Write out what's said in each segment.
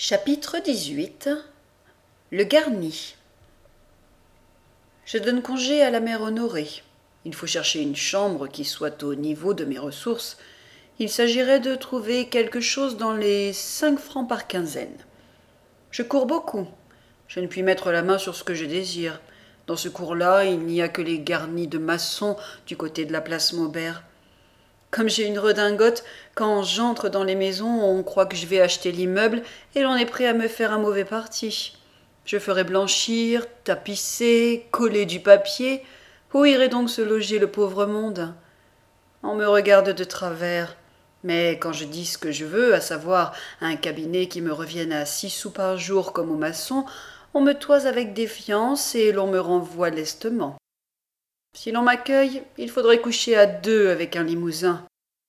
Chapitre 18. Le garni. Je donne congé à la mère Honorée. Il faut chercher une chambre qui soit au niveau de mes ressources. Il s'agirait de trouver quelque chose dans les 5 francs par quinzaine. Je cours beaucoup. Je ne puis mettre la main sur ce que je désire. Dans ce cours-là, il n'y a que les garnis de maçons du côté de la place Maubert. Comme j'ai une redingote, quand j'entre dans les maisons, on croit que je vais acheter l'immeuble et l'on est prêt à me faire un mauvais parti. Je ferai blanchir, tapisser, coller du papier. Où irait donc se loger le pauvre monde ? On me regarde de travers. Mais quand je dis ce que je veux, à savoir un cabinet qui me revienne à 6 sous par jour comme au maçon, on me toise avec défiance et l'on me renvoie lestement. Si l'on m'accueille, il faudrait coucher à 2 avec un limousin.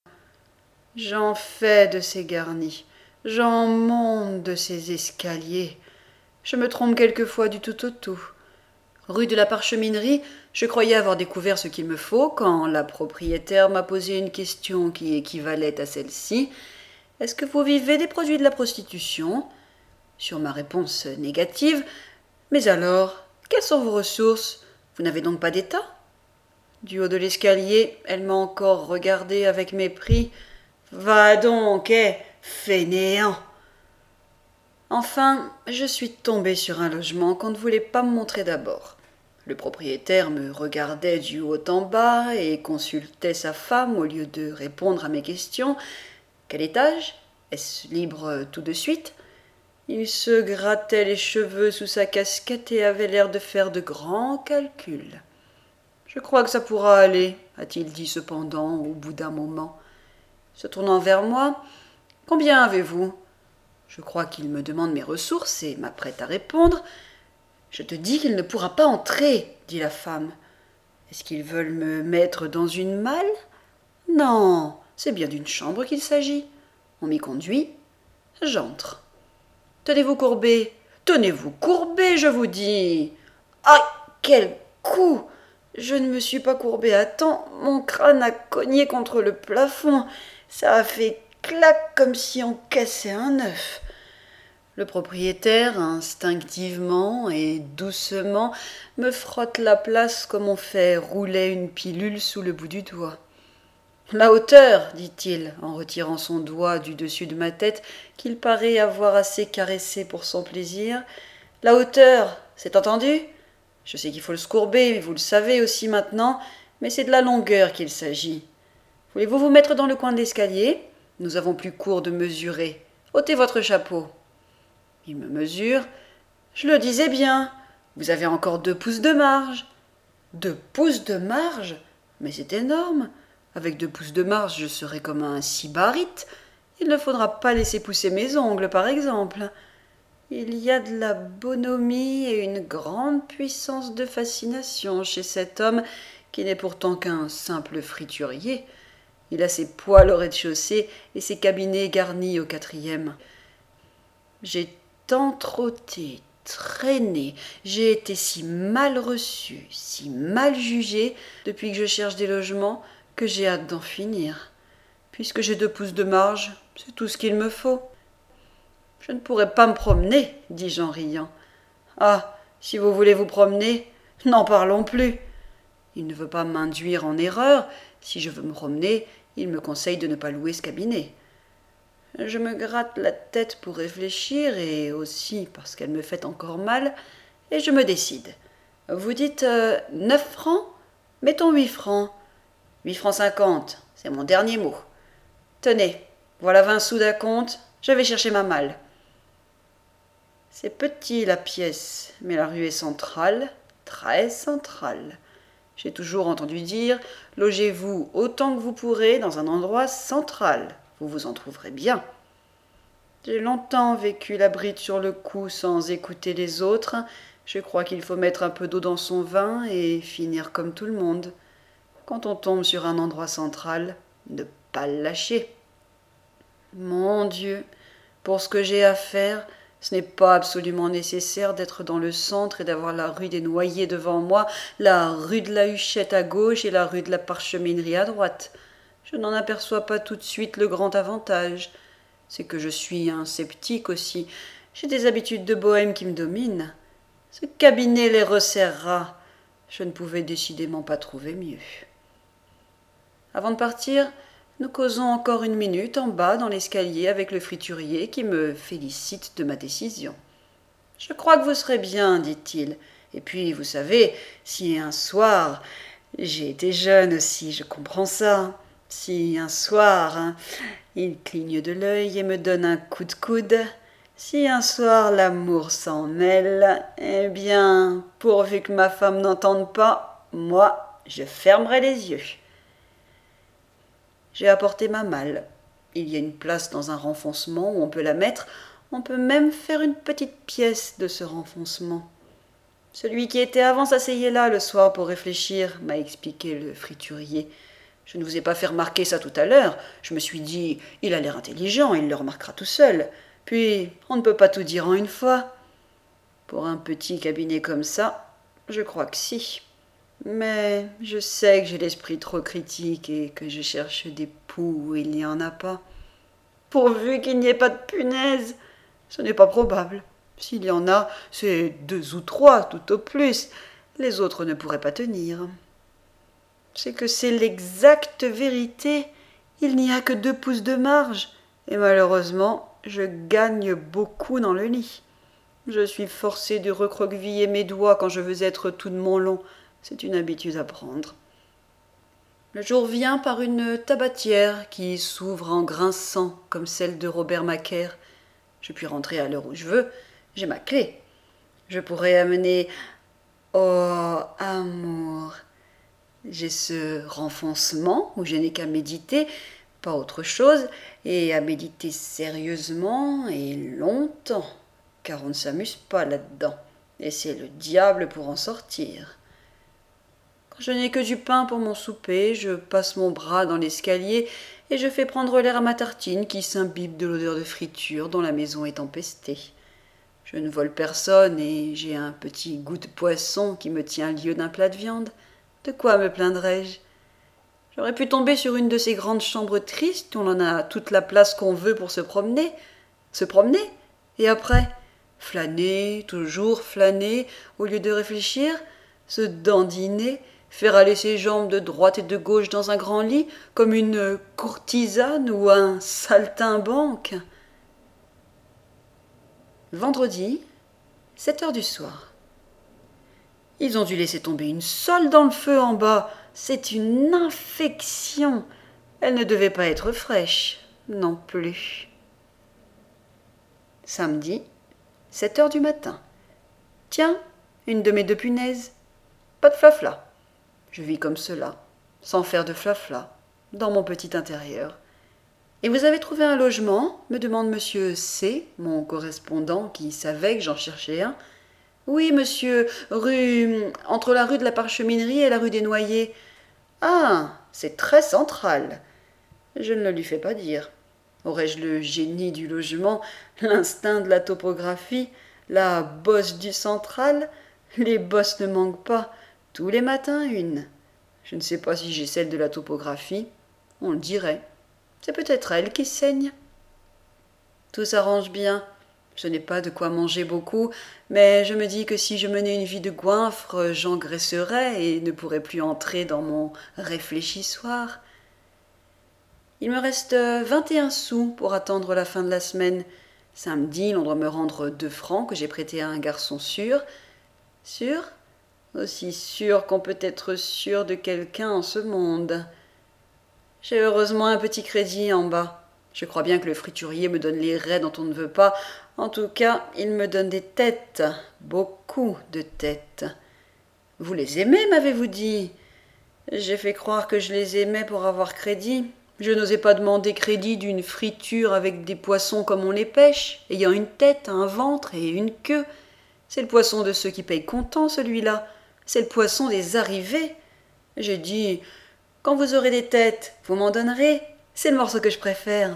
J'en fais de ces garnis, j'en monte de ces escaliers. Je me trompe quelquefois du tout au tout. Rue de la Parcheminerie, je croyais avoir découvert ce qu'il me faut quand la propriétaire m'a posé une question qui équivalait à celle-ci. « Est-ce que vous vivez des produits de la prostitution ?» Sur ma réponse négative, « Mais alors, quelles sont vos ressources ? Vous n'avez donc pas d'état ?» Du haut de l'escalier, elle m'a encore regardé avec mépris. « Va donc, fainéant !» Enfin, je suis tombée sur un logement qu'on ne voulait pas me montrer d'abord. Le propriétaire me regardait du haut en bas et consultait sa femme au lieu de répondre à mes questions. Quel étage ? Est-ce libre tout de suite ? Il se grattait les cheveux sous sa casquette et avait l'air de faire de grands calculs. « Je crois que ça pourra aller, a-t-il dit cependant au bout d'un moment. Se tournant vers moi, « Combien avez-vous » Je crois qu'il me demande mes ressources et m'apprête à répondre. « Je te dis qu'il ne pourra pas entrer, dit la femme. Est-ce qu'ils veulent me mettre dans une malle ? Non, c'est bien d'une chambre qu'il s'agit. On m'y conduit. J'entre. Tenez-vous courbé, je vous dis. Aïe, quel coup ! Je ne me suis pas courbé à temps, mon crâne a cogné contre le plafond. Ça a fait clac comme si on cassait un œuf. Le propriétaire, instinctivement et doucement, me frotte la place comme on fait rouler une pilule sous le bout du doigt. « La hauteur, dit-il, en retirant son doigt du dessus de ma tête, qu'il paraît avoir assez caressé pour son plaisir. « La hauteur, c'est entendu ? Je sais qu'il faut se courber, vous le savez aussi maintenant, mais c'est de la longueur qu'il s'agit. Voulez-vous vous mettre dans le coin de l'escalier ? Nous avons plus court de mesurer. Ôtez votre chapeau. » Il me mesure. « Je le disais bien, vous avez encore 2 pouces de marge. » 2 pouces de marge ? Mais c'est énorme. Avec 2 pouces de marge, je serai comme un sybarite. Il ne faudra pas laisser pousser mes ongles, par exemple. Il y a de la bonhomie et une grande puissance de fascination chez cet homme qui n'est pourtant qu'un simple friturier. Il a ses poêles au rez-de-chaussée et ses cabinets garnis au 4e. J'ai tant trotté, traîné, j'ai été si mal reçue, si mal jugée depuis que je cherche des logements que j'ai hâte d'en finir. Puisque j'ai 2 pouces de marge, c'est tout ce qu'il me faut. « Je ne pourrai pas me promener, dis-je en riant. Ah, si vous voulez vous promener, n'en parlons plus. Il ne veut pas m'induire en erreur. Si je veux me promener, il me conseille de ne pas louer ce cabinet. Je me gratte la tête pour réfléchir, et aussi parce qu'elle me fait encore mal, et je me décide. Vous dites 9 francs ? Mettons 8 francs. 8 francs 50, c'est mon dernier mot. Tenez, voilà 20 sous d'acompte, je vais chercher ma malle. C'est petit la pièce, mais la rue est centrale, très centrale. J'ai toujours entendu dire « Logez-vous autant que vous pourrez dans un endroit central, vous vous en trouverez bien ». J'ai longtemps vécu la bride sur le cou sans écouter les autres. Je crois qu'il faut mettre un peu d'eau dans son vin et finir comme tout le monde. Quand on tombe sur un endroit central, ne pas le lâcher. Mon Dieu, pour ce que j'ai à faire, ce n'est pas absolument nécessaire d'être dans le centre et d'avoir la rue des Noyers devant moi, la rue de la Huchette à gauche et la rue de la Parcheminerie à droite. Je n'en aperçois pas tout de suite le grand avantage. C'est que je suis un sceptique aussi. J'ai des habitudes de bohème qui me dominent. Ce cabinet les resserrera. Je ne pouvais décidément pas trouver mieux. Avant de partir, nous causons encore une minute en bas dans l'escalier avec le friturier qui me félicite de ma décision. Je crois que vous serez bien, dit-il. Et puis, vous savez, si un soir, j'ai été jeune aussi, je comprends ça. Si un soir, il cligne de l'œil et me donne un coup de coude, si un soir l'amour s'en mêle, eh bien, pourvu que ma femme n'entende pas, moi, je fermerai les yeux. J'ai apporté ma malle. Il y a une place dans un renfoncement où on peut la mettre. On peut même faire une petite pièce de ce renfoncement. Celui qui était avant s'asseyait là le soir pour réfléchir, m'a expliqué le friturier. Je ne vous ai pas fait remarquer ça tout à l'heure. Je me suis dit, il a l'air intelligent, il le remarquera tout seul. Puis, on ne peut pas tout dire en une fois. Pour un petit cabinet comme ça, je crois que si. Mais je sais que j'ai l'esprit trop critique et que je cherche des poux où il n'y en a pas. Pourvu qu'il n'y ait pas de punaises, ce n'est pas probable. S'il y en a, c'est 2 ou 3 tout au plus. Les autres ne pourraient pas tenir. C'est que c'est l'exacte vérité. Il n'y a que 2 pouces de marge. Et malheureusement, je gagne beaucoup dans le lit. Je suis forcée de recroqueviller mes doigts quand je veux être tout de mon long. C'est une habitude à prendre. Le jour vient par une tabatière qui s'ouvre en grinçant comme celle de Robert Macaire. Je puis rentrer à l'heure où je veux. J'ai ma clé. Je pourrais amener... Oh, amour. J'ai ce renfoncement où je n'ai qu'à méditer, pas autre chose, et à méditer sérieusement et longtemps, car on ne s'amuse pas là-dedans, et c'est le diable pour en sortir. Quand je n'ai que du pain pour mon souper, je passe mon bras dans l'escalier et je fais prendre l'air à ma tartine qui s'imbibe de l'odeur de friture dont la maison est empestée. Je ne vole personne et j'ai un petit goût de poisson qui me tient lieu d'un plat de viande. De quoi me plaindrais-je? J'aurais pu tomber sur une de ces grandes chambres tristes où on en a toute la place qu'on veut pour se promener. Se promener? Et après? Flâner, toujours flâner, au lieu de réfléchir? Se dandiner? Faire aller ses jambes de droite et de gauche dans un grand lit, comme une courtisane ou un saltimbanque? Vendredi, 7 heures du soir. Ils ont dû laisser tomber une sole dans le feu en bas. C'est une infection. Elle ne devait pas être fraîche, non plus. Samedi, 7 heures du matin. Tiens, une de mes 2 punaises. Pas de flafla. Je vis comme cela, sans faire de flafla, dans mon petit intérieur. Et vous avez trouvé un logement? Me demande monsieur C, mon correspondant qui savait que j'en cherchais un. Oui, monsieur, entre la rue de la Parcheminerie et la rue des Noyers. Ah, c'est très central. Je ne le lui fais pas dire. Aurais-je le génie du logement, l'instinct de la topographie, la bosse du central? Les bosses ne manquent pas. Tous les matins, une. Je ne sais pas si j'ai celle de la topographie. On le dirait. C'est peut-être elle qui saigne. Tout s'arrange bien. Je n'ai pas de quoi manger beaucoup, mais je me dis que si je menais une vie de goinfre, j'engraisserais et ne pourrais plus entrer dans mon réfléchissoir. Il me reste 21 sous pour attendre la fin de la semaine. Samedi, l'on doit me rendre 2 francs que j'ai prêtés à un garçon sûr. Sûr? Aussi sûr qu'on peut être sûr de quelqu'un en ce monde. J'ai heureusement un petit crédit en bas. Je crois bien que le friturier me donne les raies dont on ne veut pas. En tout cas, il me donne des têtes, beaucoup de têtes. Vous les aimez, m'avez-vous dit? J'ai fait croire que je les aimais pour avoir crédit. Je n'osais pas demander crédit d'une friture avec des poissons comme on les pêche, ayant une tête, un ventre et une queue. C'est le poisson de ceux qui payent comptant, celui-là. C'est le poisson des arrivés. J'ai dit, quand vous aurez des têtes, vous m'en donnerez. C'est le morceau que je préfère.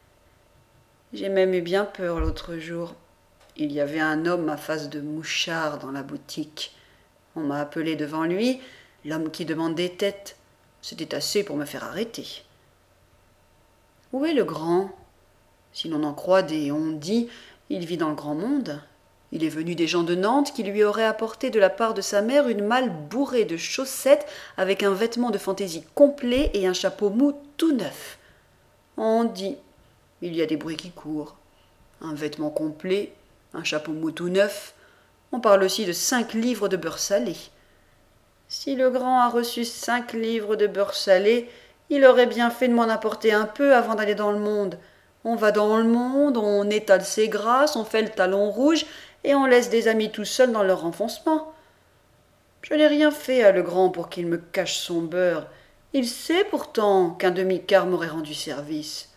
J'ai même eu bien peur l'autre jour. Il y avait un homme à face de mouchard dans la boutique. On m'a appelé devant lui, l'homme qui demande des têtes. C'était assez pour me faire arrêter. Où est le grand? Si l'on en croit des on-dit, Il vit dans le grand monde. Il est venu des gens de Nantes qui lui auraient apporté de la part de sa mère une malle bourrée de chaussettes avec un vêtement de fantaisie complet et un chapeau mou tout neuf. On dit, il y a des bruits qui courent. Un vêtement complet, un chapeau mou tout neuf. On parle aussi de 5 livres de beurre salé. Si le grand a reçu 5 livres de beurre salé, il aurait bien fait de m'en apporter un peu avant d'aller dans le monde. On va dans le monde, on étale ses grâces, on fait le talon rouge, et on laisse des amis tout seuls dans leur enfoncement. Je n'ai rien fait à le grand pour qu'il me cache son beurre. Il sait pourtant qu'un demi-quart m'aurait rendu service.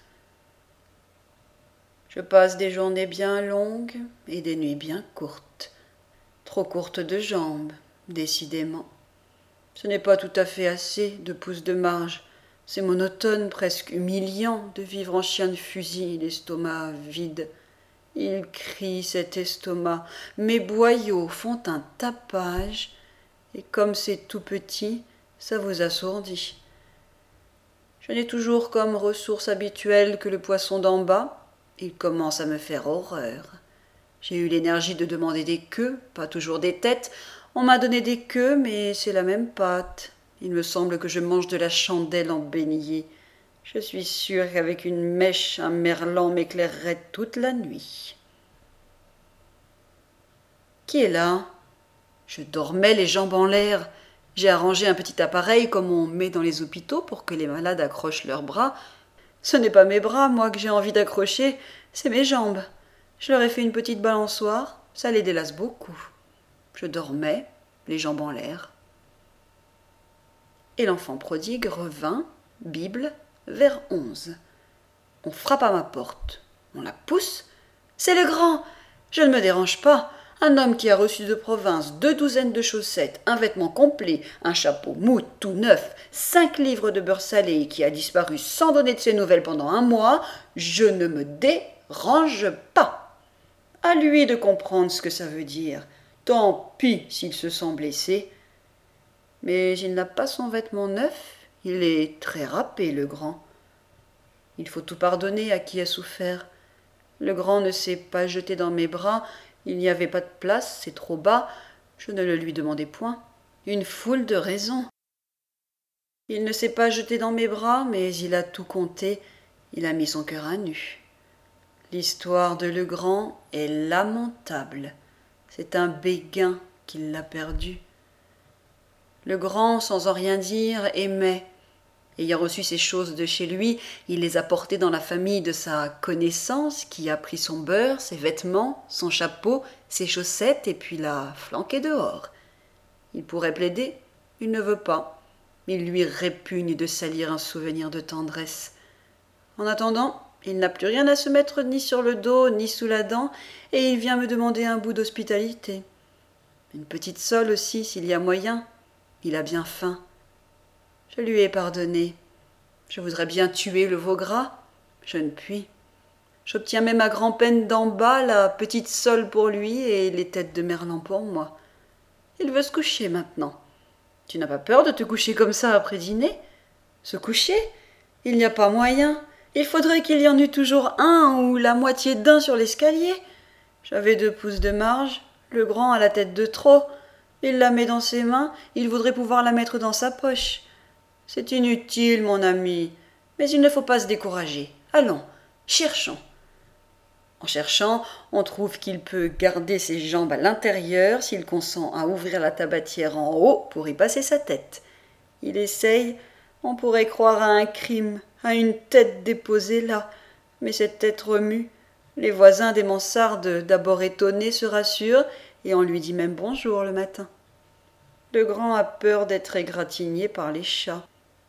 Je passe des journées bien longues et des nuits bien courtes. Trop courtes de jambes, décidément. Ce n'est pas tout à fait assez de pouces de marge. C'est monotone, presque humiliant, de vivre en chien de fusil, l'estomac vide. Il crie, cet estomac. Mes boyaux font un tapage, et comme c'est tout petit, ça vous assourdit. Je n'ai toujours comme ressource habituelle que le poisson d'en bas. Il commence à me faire horreur. J'ai eu l'énergie de demander des queues, pas toujours des têtes. On m'a donné des queues, mais c'est la même pâte. Il me semble que je mange de la chandelle en beignet. Je suis sûre qu'avec une mèche, un merlan m'éclairerait toute la nuit. Qui est là? Je dormais les jambes en l'air. J'ai arrangé un petit appareil comme on met dans les hôpitaux pour que les malades accrochent leurs bras. Ce n'est pas mes bras, moi, que j'ai envie d'accrocher, c'est mes jambes. Je leur ai fait une petite balançoire, ça les délasse beaucoup. Je dormais, les jambes en l'air. Et l'enfant prodigue revint, Bible, vers 11. On frappe à ma porte. On la pousse. C'est le grand. Je ne me dérange pas. Un homme qui a reçu de province 2 douzaines de chaussettes, un vêtement complet, un chapeau mou tout neuf, 5 livres de beurre salé et qui a disparu sans donner de ses nouvelles pendant 1 mois, je ne me dérange pas. À lui de comprendre ce que ça veut dire. Tant pis s'il se sent blessé. Mais il n'a pas son vêtement neuf, il est très râpé, le grand. Il faut tout pardonner à qui a souffert. Le grand ne s'est pas jeté dans mes bras, il n'y avait pas de place, c'est trop bas, je ne le lui demandais point. Une foule de raisons. Il ne s'est pas jeté dans mes bras, mais il a tout compté, il a mis son cœur à nu. L'histoire de Legrand est lamentable. C'est un béguin qui l'a perdu. Legrand, sans en rien dire, aimait. Ayant reçu ces choses de chez lui, il les a portées dans la famille de sa connaissance, qui a pris son beurre, ses vêtements, son chapeau, ses chaussettes, et puis l'a flanqué dehors. Il pourrait plaider, il ne veut pas. Il lui répugne de salir un souvenir de tendresse. En attendant, il n'a plus rien à se mettre ni sur le dos, ni sous la dent, et il vient me demander un bout d'hospitalité. Une petite sole aussi, s'il y a moyen. Il a bien faim. Je lui ai pardonné. Je voudrais bien tuer le veau gras. Je ne puis. J'obtiens même à grand-peine d'en bas la petite sole pour lui et les têtes de merlan pour moi. Il veut se coucher maintenant. Tu n'as pas peur de te coucher comme ça après dîner? Se coucher? Il n'y a pas moyen. Il faudrait qu'il y en eût toujours un ou la moitié d'un sur l'escalier. J'avais 2 pouces de marge. Le grand a la tête de trop. Il la met dans ses mains. Il voudrait pouvoir la mettre dans sa poche. C'est inutile, mon ami, mais il ne faut pas se décourager. Allons, cherchons. En cherchant, on trouve qu'il peut garder ses jambes à l'intérieur s'il consent à ouvrir la tabatière en haut pour y passer sa tête. Il essaye, on pourrait croire à un crime, à une tête déposée là, mais cette tête remue. Les voisins des mansardes, d'abord étonnés, se rassurent, et on lui dit même bonjour le matin. Le grand a peur d'être égratigné par les chats.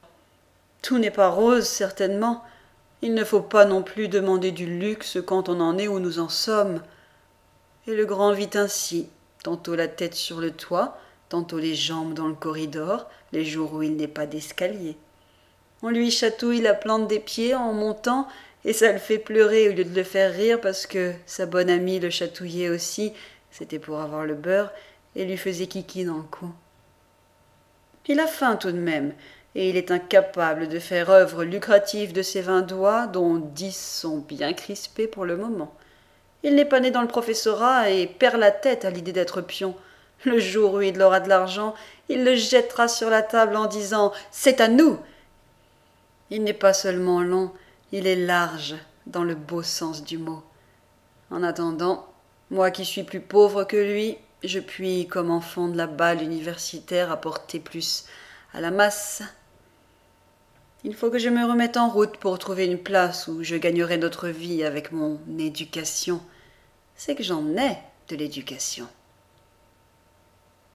Tout n'est pas rose, certainement. Il ne faut pas non plus demander du luxe quand on en est où nous en sommes. Et le grand vit ainsi, tantôt la tête sur le toit, tantôt les jambes dans le corridor, les jours où il n'est pas d'escalier. On lui chatouille la plante des pieds en montant, et ça le fait pleurer au lieu de le faire rire parce que sa bonne amie le chatouillait aussi, c'était pour avoir le beurre, et lui faisait kiki dans le cou. Il a faim tout de même, et il est incapable de faire œuvre lucrative de ses 20 doigts, dont 10 sont bien crispés pour le moment. Il n'est pas né dans le professorat et perd la tête à l'idée d'être pion. Le jour où il aura de l'argent, il le jettera sur la table en disant « C'est à nous !» Il n'est pas seulement long, il est large, dans le beau sens du mot. En attendant, moi qui suis plus pauvre que lui, je puis, comme enfant de la balle universitaire, apporter plus à la masse. Il faut que je me remette en route pour trouver une place où je gagnerai notre vie avec mon éducation. C'est que j'en ai de l'éducation.